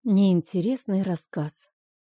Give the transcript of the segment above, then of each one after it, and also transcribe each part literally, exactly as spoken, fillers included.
Неинтересный рассказ.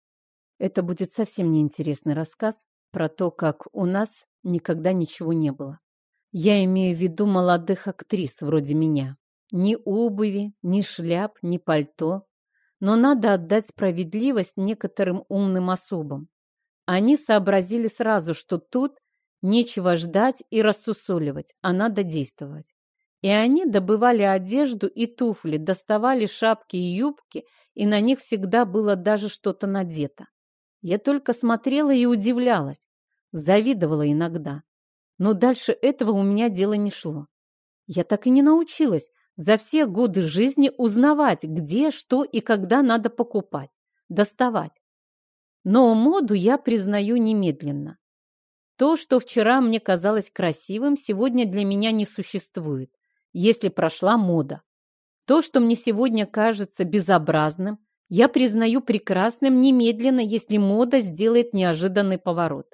Это будет совсем неинтересный рассказ про то, как у нас никогда ничего не было. Я имею в виду молодых актрис вроде меня. Ни обуви, ни шляп, ни пальто. Но надо отдать справедливость некоторым умным особам. Они сообразили сразу, что тут нечего ждать и рассусоливать, а надо действовать. И они добывали одежду и туфли, доставали шапки и юбки, и на них всегда было даже что-то надето. Я только смотрела и удивлялась, завидовала иногда. Но дальше этого у меня дело не шло. Я так и не научилась за все годы жизни узнавать, где, что и когда надо покупать, доставать. Но моду я признаю немедленно. То, что вчера мне казалось красивым, сегодня для меня не существует, если прошла мода. То, что мне сегодня кажется безобразным, я признаю прекрасным немедленно, если мода сделает неожиданный поворот.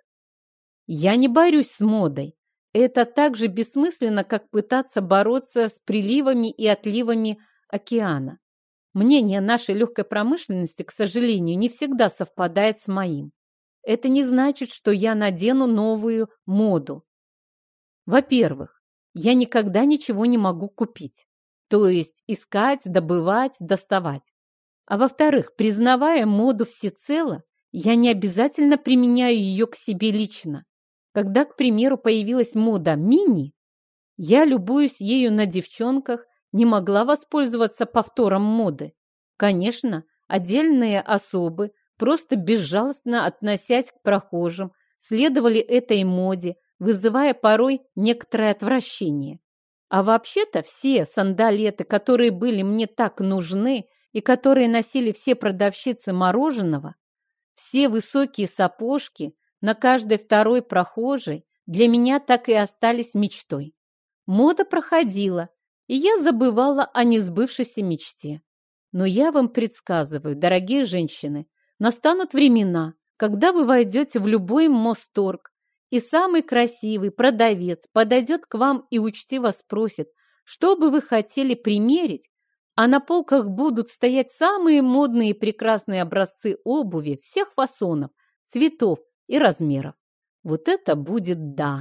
Я не борюсь с модой. Это так же бессмысленно, как пытаться бороться с приливами и отливами океана. Мнение нашей легкой промышленности, к сожалению, не всегда совпадает с моим. Это не значит, что я надену новую моду. Во-первых, я никогда ничего не могу купить. То есть искать, добывать, доставать. А во-вторых, признавая моду всецело, я не обязательно применяю ее к себе лично. Когда, к примеру, появилась мода мини, я, любуюсь ею на девчонках, не могла воспользоваться повтором моды. Конечно, отдельные особы, просто безжалостно относясь к прохожим, следовали этой моде, вызывая порой некоторое отвращение. А вообще-то все сандалеты, которые были мне так нужны и которые носили все продавщицы мороженого, все высокие сапожки на каждой второй прохожей для меня так и остались мечтой. Мода проходила, и я забывала о несбывшейся мечте. Но я вам предсказываю, дорогие женщины, настанут времена, когда вы войдете в любой Мосторг, и самый красивый продавец подойдет к вам и учтиво спросит, что бы вы хотели примерить, а на полках будут стоять самые модные и прекрасные образцы обуви всех фасонов, цветов и размеров. Вот это будет да.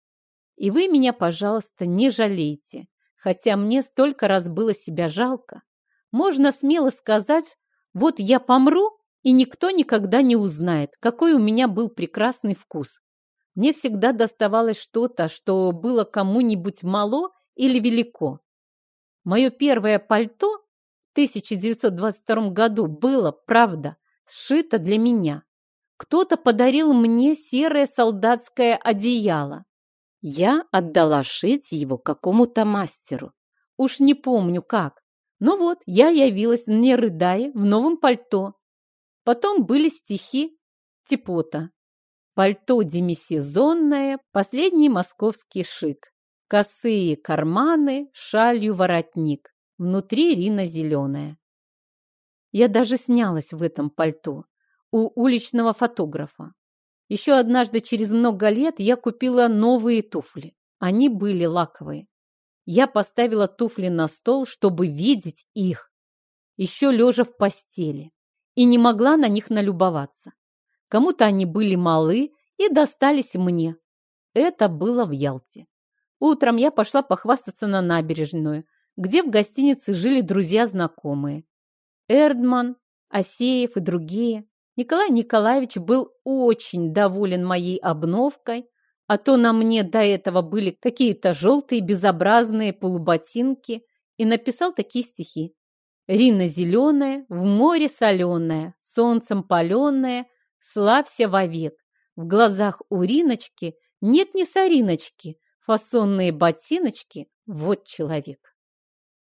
И вы меня, пожалуйста, не жалейте, хотя мне столько раз было себя жалко. Можно смело сказать, вот я помру, и никто никогда не узнает, какой у меня был прекрасный вкус. Мне всегда доставалось что-то, что было кому-нибудь мало или велико. Мое первое пальто в тысяча девятьсот двадцать втором году было, правда, сшито для меня. Кто-то подарил мне серое солдатское одеяло. Я отдала шить его какому-то мастеру. Уж не помню как. Но вот я явилась, не рыдая, в новом пальто. Потом были стихи Типота. Пальто демисезонное, последний московский шик. Косые карманы, шалью воротник. Внутри рина зеленая. Я даже снялась в этом пальто у уличного фотографа. Еще однажды через много лет я купила новые туфли. Они были лаковые. Я поставила туфли на стол, чтобы видеть их, еще лежа в постели, и не могла на них налюбоваться. Кому-то они были малы и достались мне. Это было в Ялте. Утром я пошла похвастаться на набережную, где в гостинице жили друзья-знакомые. Эрдман, Асеев и другие. Николай Николаевич был очень доволен моей обновкой, а то на мне до этого были какие-то желтые безобразные полуботинки, и написал такие стихи. «Рина зеленая, в море соленая, солнцем паленая, славься вовек. В глазах у Риночки нет ни сориночки, фасонные ботиночки, вот человек».